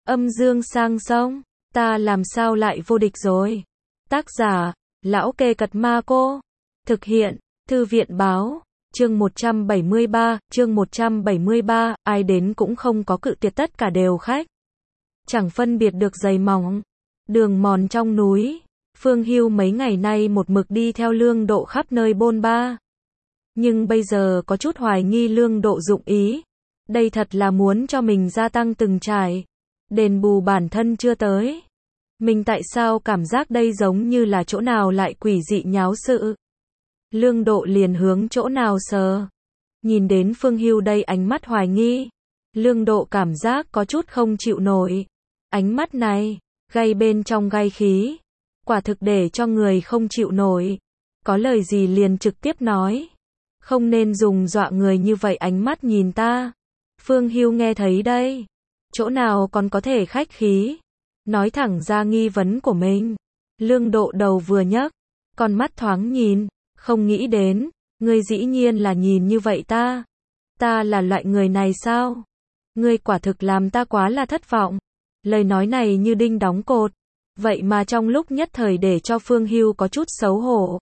Âm dương sang sông, ta làm sao lại vô địch rồi. Tác giả, Lão Kê Cật Ma Cô. Thực hiện, Thư viện Báo. Chương 173, ai đến cũng không có cự tuyệt, tất cả đều khách. Chẳng phân biệt được dày mỏng. Đường mòn trong núi, Phương Hưu mấy ngày nay một mực đi theo Lương Độ khắp nơi bôn ba. Nhưng bây giờ có chút hoài nghi Lương Độ dụng ý. Đây thật là muốn cho mình gia tăng từng trải. Đền bù bản thân chưa tới. Mình tại sao cảm giác đây giống như là chỗ nào lại quỷ dị nháo sự. Lương Độ liền hướng chỗ nào sờ. Nhìn đến Phương Hưu đây ánh mắt hoài nghi. Lương Độ cảm giác có chút không chịu nổi. Ánh mắt này, gay bên trong gay khí. Quả thực để cho người không chịu nổi. Có lời gì liền trực tiếp nói. Không nên dùng dọa người như vậy ánh mắt nhìn ta. Phương Hưu nghe thấy đây. Chỗ nào còn có thể khách khí. Nói thẳng ra nghi vấn của mình. Lương Độ đầu vừa nhấc. Con mắt thoáng nhìn. Không nghĩ đến. Ngươi dĩ nhiên là nhìn như vậy ta. Ta là loại người này sao? Ngươi quả thực làm ta quá là thất vọng. Lời nói này như đinh đóng cột. Vậy mà trong lúc nhất thời để cho Phương Hưu có chút xấu hổ.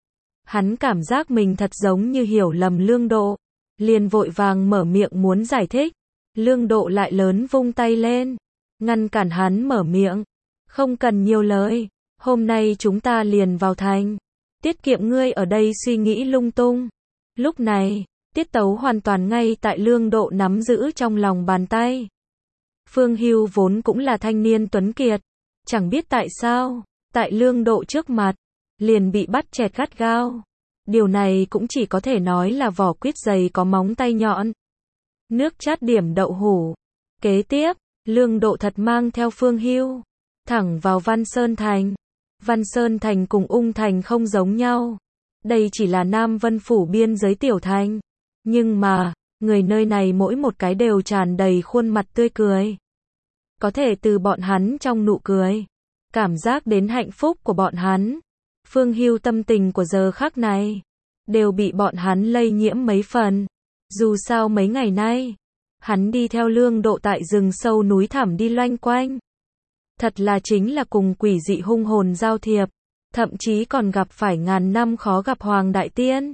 Hắn cảm giác mình thật giống như hiểu lầm Lương Độ. Liền vội vàng mở miệng muốn giải thích. Lương Độ lại lớn vung tay lên. Ngăn cản hắn mở miệng. Không cần nhiều lời. Hôm nay chúng ta liền vào thành. Tiết kiệm ngươi ở đây suy nghĩ lung tung. Lúc này, tiết tấu hoàn toàn ngay tại Lương Độ nắm giữ trong lòng bàn tay. Phương Hưu vốn cũng là thanh niên tuấn kiệt. Chẳng biết tại sao, tại Lương Độ trước mặt, liền bị bắt chẹt gắt gao. Điều này cũng chỉ có thể nói là vỏ quýt dày có móng tay nhọn. Nước chát điểm đậu hũ. Kế tiếp, Lương Độ thật mang theo Phương Hưu thẳng vào Văn Sơn Thành. Văn Sơn Thành cùng Ung Thành không giống nhau. Đây chỉ là Nam Vân Phủ biên giới tiểu thành. Nhưng mà, người nơi này mỗi một cái đều tràn đầy khuôn mặt tươi cười. Có thể từ bọn hắn trong nụ cười, cảm giác đến hạnh phúc của bọn hắn. Phương Hưu tâm tình của giờ khắc này, đều bị bọn hắn lây nhiễm mấy phần. Dù sao mấy ngày nay, hắn đi theo Lương Độ tại rừng sâu núi thẳm đi loanh quanh. Thật là chính là cùng quỷ dị hung hồn giao thiệp, thậm chí còn gặp phải ngàn năm khó gặp Hoàng Đại Tiên.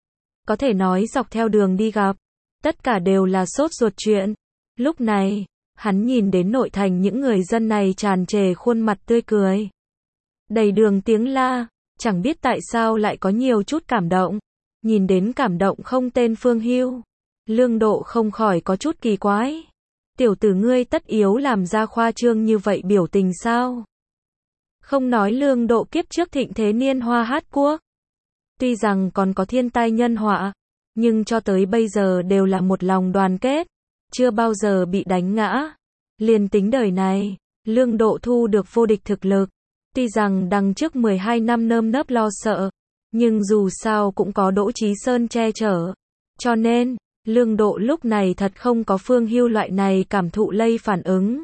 Có thể nói dọc theo đường đi gặp, tất cả đều là sốt ruột chuyện. Lúc này, hắn nhìn đến nội thành những người dân này tràn trề khuôn mặt tươi cười. Đầy đường tiếng la, chẳng biết tại sao lại có nhiều chút cảm động. Nhìn đến cảm động không tên Phương Hưu, Lương Độ không khỏi có chút kỳ quái. Tiểu tử ngươi tất yếu làm ra khoa trương như vậy biểu tình sao? Không nói Lương Độ kiếp trước thịnh thế niên hoa hát quốc. Tuy rằng còn có thiên tai nhân họa, nhưng cho tới bây giờ đều là một lòng đoàn kết, chưa bao giờ bị đánh ngã. Liền tính đời này, Lương Độ thu được vô địch thực lực. Tuy rằng đằng trước 12 năm nơm nớp lo sợ, nhưng dù sao cũng có Đỗ Chí Sơn che chở. Cho nên, Lương Độ lúc này thật không có Phương Hưu loại này cảm thụ lây phản ứng.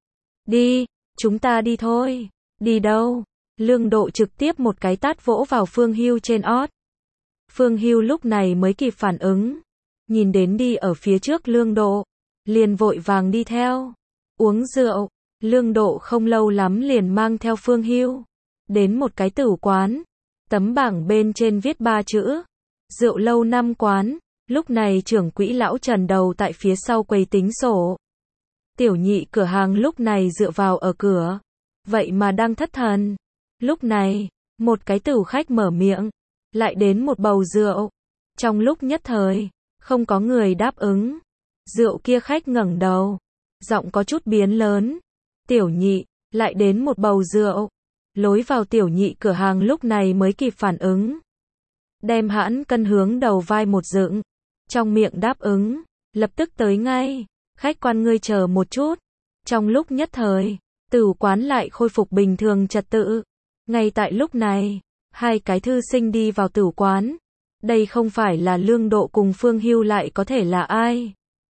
Đi, chúng ta đi thôi. Đi đâu? Lương Độ trực tiếp một cái tát vỗ vào Phương Hưu trên ót. Phương Hưu lúc này mới kịp phản ứng. Nhìn đến đi ở phía trước Lương Độ, liền vội vàng đi theo. Uống rượu, Lương Độ không lâu lắm liền mang theo Phương Hưu đến một cái tử quán. Tấm bảng bên trên viết 3 chữ: Rượu Lâu Năm Quán. Lúc này trưởng quỹ lão Trần đầu tại phía sau quầy tính sổ. Tiểu nhị cửa hàng lúc này dựa vào ở cửa. Vậy mà đang thất thần. Lúc này, một cái tửu khách mở miệng. Lại đến một bầu rượu. Trong lúc nhất thời, không có người đáp ứng. Rượu kia khách ngẩng đầu. Giọng có chút biến lớn. Tiểu nhị, lại đến một bầu rượu. Lối vào tiểu nhị cửa hàng lúc này mới kịp phản ứng. Đem hãn cân hướng đầu vai một dựng. Trong miệng đáp ứng. Lập tức tới ngay. Khách quan ngươi chờ một chút. Trong lúc nhất thời, tử quán lại khôi phục bình thường trật tự. Ngay tại lúc này, hai cái thư sinh đi vào tử quán. Đây không phải là Lương Độ cùng Phương Hưu lại có thể là ai?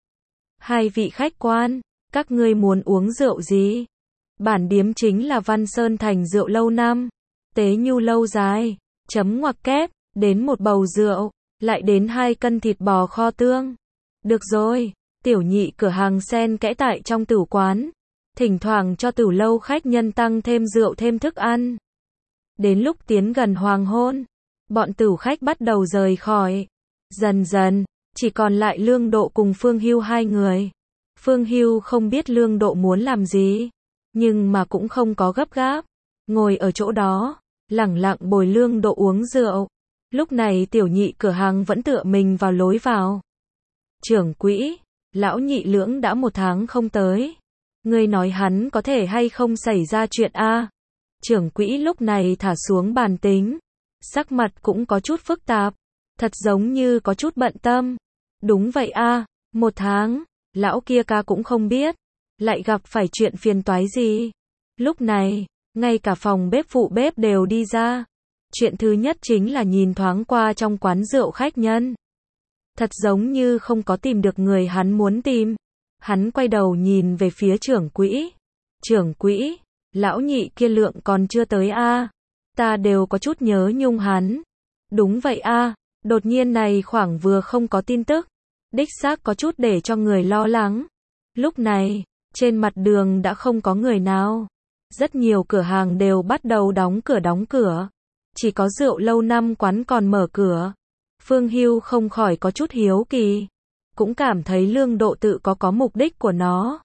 Hai vị khách quan, các ngươi muốn uống rượu gì? Bản điếm chính là Văn Sơn Thành rượu lâu năm. Tế nhu lâu dài. Chấm ngoặc kép. Đến một bầu rượu. Lại đến 2 cân thịt bò kho tương. Được rồi. Tiểu nhị cửa hàng sen kẽ tại trong tử quán. thỉnh thoảng cho tử lâu khách nhân tăng thêm rượu thêm thức ăn. Đến lúc tiến gần hoàng hôn, bọn tử khách bắt đầu rời khỏi. Dần dần, chỉ còn lại Lương Độ cùng Phương Hưu hai người. Phương Hưu không biết Lương Độ muốn làm gì, nhưng mà cũng không có gấp gáp. Ngồi ở chỗ đó, lẳng lặng bồi Lương Độ uống rượu. Lúc này tiểu nhị cửa hàng vẫn tựa mình vào lối vào. Trưởng quỹ, lão nhị Lưỡng đã 1 tháng không tới. Ngươi nói hắn có thể hay không xảy ra chuyện a? Trưởng quỹ lúc này thả xuống bàn tính, sắc mặt cũng có chút phức tạp, thật giống như có chút bận tâm. Đúng vậy a, 1 tháng, lão kia ca cũng không biết, lại gặp phải chuyện phiền toái gì. Lúc này, ngay cả phòng bếp phụ bếp đều đi ra. Chuyện thứ nhất chính là nhìn thoáng qua trong quán rượu khách nhân. Thật giống như không có tìm được người hắn muốn tìm. Hắn quay đầu nhìn về phía trưởng quỹ. Trưởng quỹ, lão nhị kia Lượng còn chưa tới a? Ta đều có chút nhớ nhung hắn. Đúng vậy a, đột nhiên này khoảng vừa không có tin tức. Đích xác có chút để cho người lo lắng. Lúc này, trên mặt đường đã không có người nào. Rất nhiều cửa hàng đều bắt đầu đóng cửa. Chỉ có rượu lâu năm quán còn mở cửa. Phương Hưu không khỏi có chút hiếu kỳ. Cũng cảm thấy Lương Độ tự có mục đích của nó.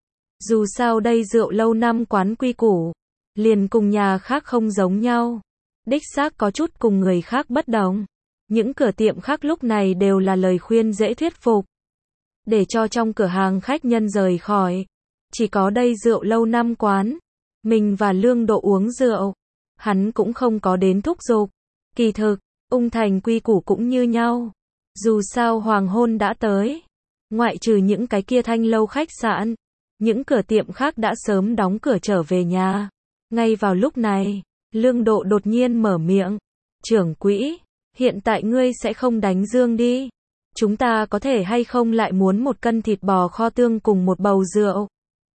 Dù sao đây rượu lâu năm quán quy củ, liền cùng nhà khác không giống nhau. Đích xác có chút cùng người khác bất đồng. Những cửa tiệm khác lúc này đều là lời khuyên dễ thuyết phục. Để cho trong cửa hàng khách nhân rời khỏi. Chỉ có đây rượu lâu năm quán. Mình và Lương Độ uống rượu. Hắn cũng không có đến thúc giục. Kỳ thực, Ung Thành quy củ cũng như nhau. Dù sao hoàng hôn đã tới. Ngoại trừ những cái kia thanh lâu khách sạn, những cửa tiệm khác đã sớm đóng cửa trở về nhà. Ngay vào lúc này, Lương Độ đột nhiên mở miệng. Trưởng quỹ, hiện tại ngươi sẽ không đánh Dương đi. Chúng ta có thể hay không lại muốn 1 cân thịt bò kho tương cùng 1 bầu rượu.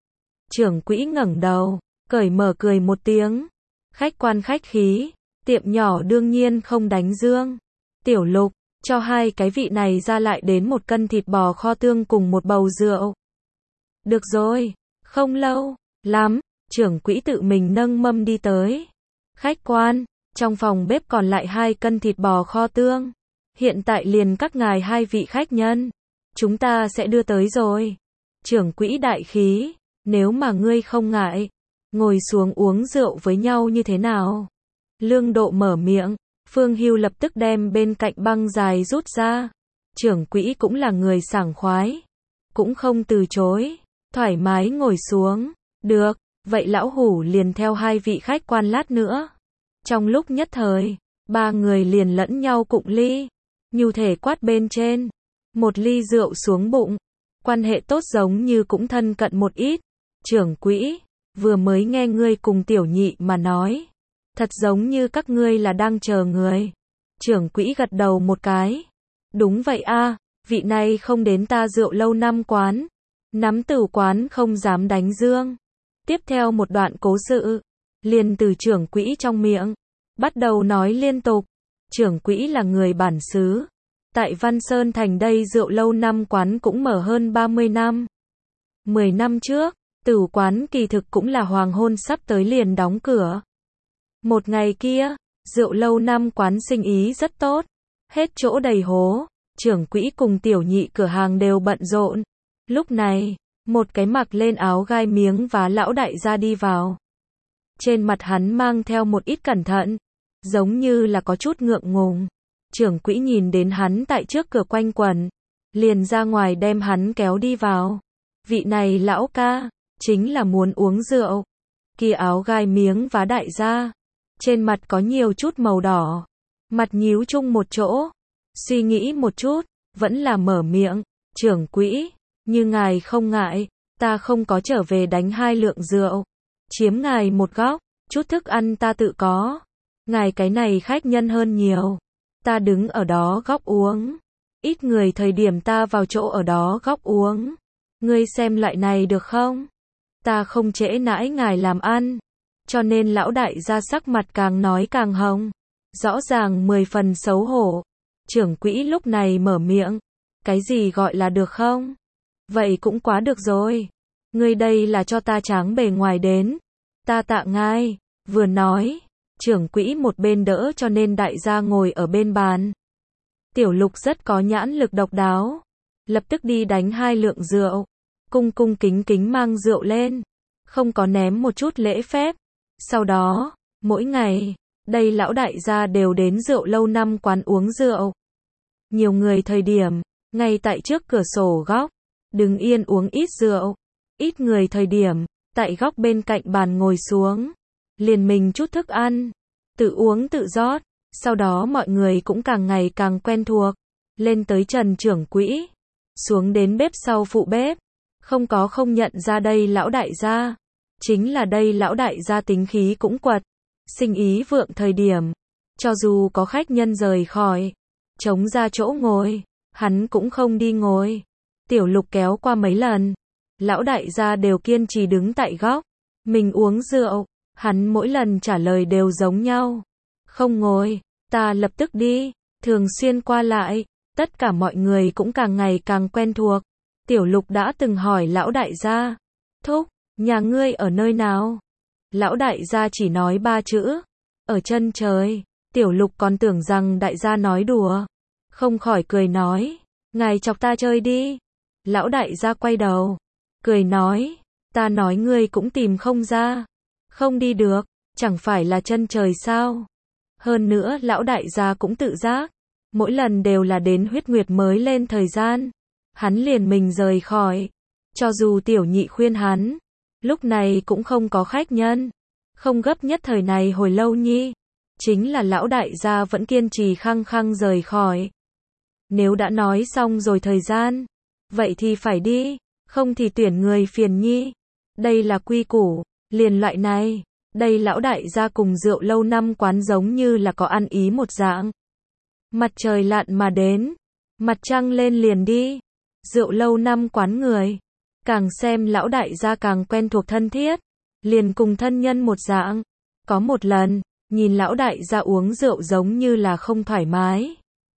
Trưởng quỹ ngẩng đầu, cởi mở cười một tiếng. Khách quan khách khí, tiệm nhỏ đương nhiên không đánh Dương. Tiểu Lục, cho 2 cái vị này ra lại đến 1 cân thịt bò kho tương cùng 1 bầu rượu. Được rồi, không lâu lắm, trưởng quỹ tự mình nâng mâm đi tới. Khách quan, trong phòng bếp còn lại 2 cân thịt bò kho tương. Hiện tại liền các ngài 2 vị khách nhân. Chúng ta sẽ đưa tới rồi. Trưởng quỹ đại khí, nếu mà ngươi không ngại, ngồi xuống uống rượu với nhau như thế nào? Lương Độ mở miệng, Phương Hưu lập tức đem bên cạnh băng dài rút ra. Trưởng quỹ cũng là người sảng khoái, cũng không từ chối, thoải mái ngồi xuống. Được, vậy lão hủ liền theo 2 vị khách quan lát nữa. Trong lúc nhất thời, 3 người liền lẫn nhau cụng ly, nhu thể quát bên trên, 1 ly rượu xuống bụng, quan hệ tốt giống như cũng thân cận một ít. Trưởng quỹ, vừa mới nghe ngươi cùng tiểu nhị mà nói, thật giống như các ngươi là đang chờ người. Trưởng quỹ gật đầu một cái. Đúng vậy a, vị này không đến ta rượu lâu năm quán. Nắm tử quán không dám đánh Dương. Tiếp theo một đoạn cố sự, liền từ trưởng quỹ trong miệng, bắt đầu nói liên tục. Trưởng quỹ là người bản xứ. Tại Văn Sơn Thành đây rượu lâu năm quán cũng mở hơn 30 năm. 10 năm trước, tử quán kỳ thực cũng là hoàng hôn sắp tới liền đóng cửa. Một ngày kia, rượu lâu năm quán sinh ý rất tốt, hết chỗ đầy hố, trưởng quỹ cùng tiểu nhị cửa hàng đều bận rộn. Lúc này, một cái mặc lên áo gai miếng vá lão đại gia đi vào. Trên mặt hắn mang theo một ít cẩn thận, giống như là có chút ngượng ngùng. Trưởng quỹ nhìn đến hắn tại trước cửa quanh quẩn, liền ra ngoài đem hắn kéo đi vào. Vị này lão ca, chính là muốn uống rượu. Kia áo gai miếng vá đại gia, trên mặt có nhiều chút màu đỏ, mặt nhíu chung một chỗ, suy nghĩ một chút, vẫn là mở miệng. Trưởng quỹ, như ngài không ngại, ta không có trở về đánh 2 lượng rượu, chiếm ngài một góc, chút thức ăn ta tự có. Ngài cái này khách nhân hơn nhiều, ta đứng ở đó góc uống. Ít người thời điểm ta vào chỗ ở đó góc uống. Ngươi xem loại này được không? Ta không trễ nãi ngài làm ăn. Cho nên lão đại gia sắc mặt càng nói càng hồng. Rõ ràng 10 phần xấu hổ. Trưởng quỹ lúc này mở miệng. Cái gì gọi là được không? Vậy cũng quá được rồi. Ngươi đây là cho ta tráng bề ngoài đến. Ta tạ ngài. Vừa nói, trưởng quỹ một bên đỡ cho nên đại gia ngồi ở bên bàn. Tiểu Lục rất có nhãn lực độc đáo. Lập tức đi đánh 2 lượng rượu. Cung cung kính kính mang rượu lên. Không có ném một chút lễ phép. Sau đó, mỗi ngày, đây lão đại gia đều đến rượu lâu năm quán uống rượu. Nhiều người thời điểm, ngay tại trước cửa sổ góc, đứng yên uống ít rượu. Ít người thời điểm, tại góc bên cạnh bàn ngồi xuống. Liền mình chút thức ăn, tự uống tự rót. Sau đó mọi người cũng càng ngày càng quen thuộc. Lên tới Trần trưởng quỹ, xuống đến bếp sau phụ bếp. Không nhận ra đây lão đại gia. Chính là đây lão đại gia tính khí cũng quật. Sinh ý vượng thời điểm. Cho dù có khách nhân rời khỏi, trống ra chỗ ngồi, hắn cũng không đi ngồi. Tiểu Lục kéo qua mấy lần. Lão đại gia đều kiên trì đứng tại góc. Mình uống rượu, hắn mỗi lần trả lời đều giống nhau. Không ngồi, ta lập tức đi. Thường xuyên qua lại, tất cả mọi người cũng càng ngày càng quen thuộc. Tiểu Lục đã từng hỏi lão đại gia, thúc, nhà ngươi ở nơi nào? Lão đại gia chỉ nói 3 chữ, ở chân trời. Tiểu Lục còn tưởng rằng đại gia nói đùa, không khỏi cười nói, ngài chọc ta chơi đi. Lão đại gia quay đầu, cười nói, ta nói ngươi cũng tìm không ra, không đi được, chẳng phải là chân trời sao? Hơn nữa lão đại gia cũng tự giác, mỗi lần đều là đến huyết nguyệt mới lên thời gian, hắn liền mình rời khỏi. Cho dù tiểu nhị khuyên hắn, lúc này cũng không có khách nhân, không gấp nhất thời này hồi lâu nhi. Chính là lão đại gia vẫn kiên trì khăng khăng rời khỏi. Nếu đã nói xong rồi thời gian, vậy thì phải đi, không thì tuyển người phiền nhi. Đây là quy củ, liền loại này, đây lão đại gia cùng rượu lâu năm quán giống như là có ăn ý một dạng. Mặt trời lặn mà đến, mặt trăng lên liền đi. Rượu lâu năm quán người, càng xem lão đại gia càng quen thuộc thân thiết, liền cùng thân nhân một dạng. Có một lần, nhìn lão đại gia uống rượu giống như là không thoải mái.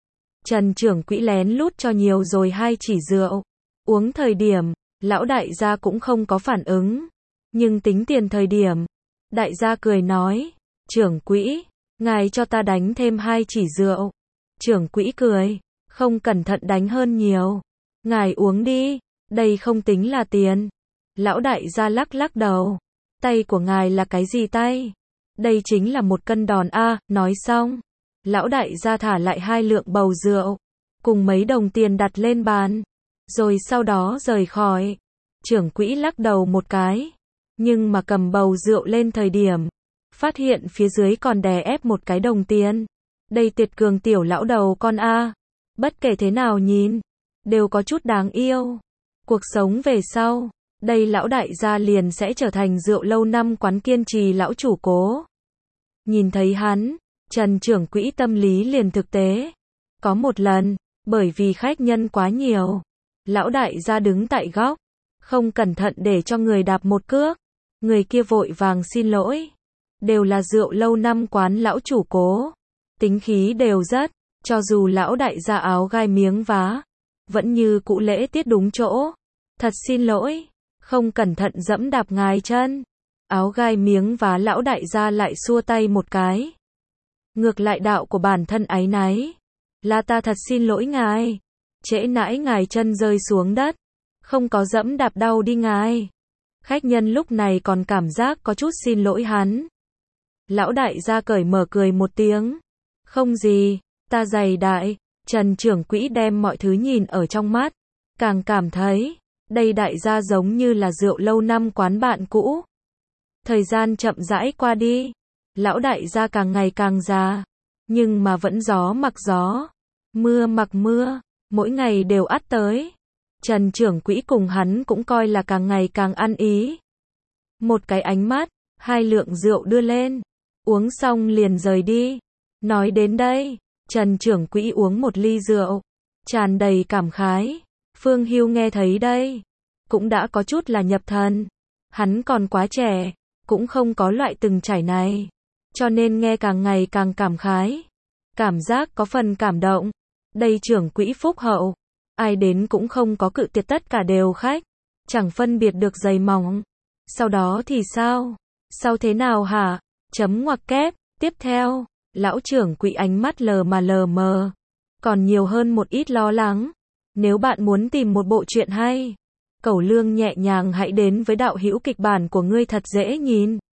Trần trưởng quỹ lén lút cho nhiều rồi 2 chỉ rượu. Uống thời điểm, lão đại gia cũng không có phản ứng. Nhưng tính tiền thời điểm, đại gia cười nói, trưởng quỹ, ngài cho ta đánh thêm 2 chỉ rượu. Trưởng quỹ cười, không cẩn thận đánh hơn nhiều. Ngài uống đi, đây không tính là tiền. Lão đại gia lắc lắc đầu, tay của ngài là cái gì tay? Đây chính là 1 cân đòn a. Nói xong, lão đại gia thả lại 2 lượng bầu rượu, cùng mấy đồng tiền đặt lên bàn, rồi sau đó rời khỏi. Trưởng quỹ lắc đầu một cái, nhưng mà cầm bầu rượu lên thời điểm, phát hiện phía dưới còn đè ép 1 cái đồng tiền. Đây tuyệt cường tiểu lão đầu con a. Bất kể thế nào nhìn, đều có chút đáng yêu. Cuộc sống về sau, đây lão đại gia liền sẽ trở thành rượu lâu năm quán kiên trì lão chủ cố. Nhìn thấy hắn, Trần trưởng quỹ tâm lý liền thực tế. Có một lần, bởi vì khách nhân quá nhiều, lão đại gia đứng tại góc, không cẩn thận để cho người đạp một cước. Người kia vội vàng xin lỗi. Đều là rượu lâu năm quán lão chủ cố, tính khí đều rất, cho dù lão đại gia áo gai miếng vá, vẫn như cũ lễ tiết đúng chỗ. Thật xin lỗi, không cẩn thận dẫm đạp ngài chân. Áo gai miếng vá lão đại gia lại xua tay một cái. Ngược lại đạo của bản thân áy náy, là ta thật xin lỗi ngài. Trễ nãi ngài chân rơi xuống đất, không có dẫm đạp đau đi ngài. Khách nhân lúc này còn cảm giác có chút xin lỗi hắn. Lão đại gia cởi mở cười một tiếng. Không gì, ta dày đại. Trần trưởng quỹ đem mọi thứ nhìn ở trong mắt, càng cảm thấy, đây đại gia giống như là rượu lâu năm quán bạn cũ. Thời gian chậm rãi qua đi, lão đại gia càng ngày càng già, nhưng mà vẫn gió mặc gió, mưa mặc mưa, mỗi ngày đều ắt tới. Trần trưởng quỹ cùng hắn cũng coi là càng ngày càng ăn ý. Một cái ánh mắt, 2 lượng rượu đưa lên, uống xong liền rời đi. Nói đến đây, Trần trưởng quỹ uống 1 ly rượu, tràn đầy cảm khái. Phương Hưu nghe thấy đây, cũng đã có chút là nhập thần. Hắn còn quá trẻ, cũng không có loại từng trải này, cho nên nghe càng ngày càng cảm khái. Cảm giác có phần cảm động. Đây trưởng quỹ phúc hậu, ai đến cũng không có cự tuyệt, tất cả đều khách. chẳng phân biệt được dày mỏng. Sau đó thì sao? Sau thế nào hả? Chấm ngoặc kép. Tiếp theo, lão trưởng quỹ ánh mắt lờ mờ, còn nhiều hơn một ít lo lắng. Nếu bạn muốn tìm một bộ truyện hay, Cẩu Lương nhẹ nhàng hãy đến với đạo hữu kịch bản của ngươi thật dễ nhìn.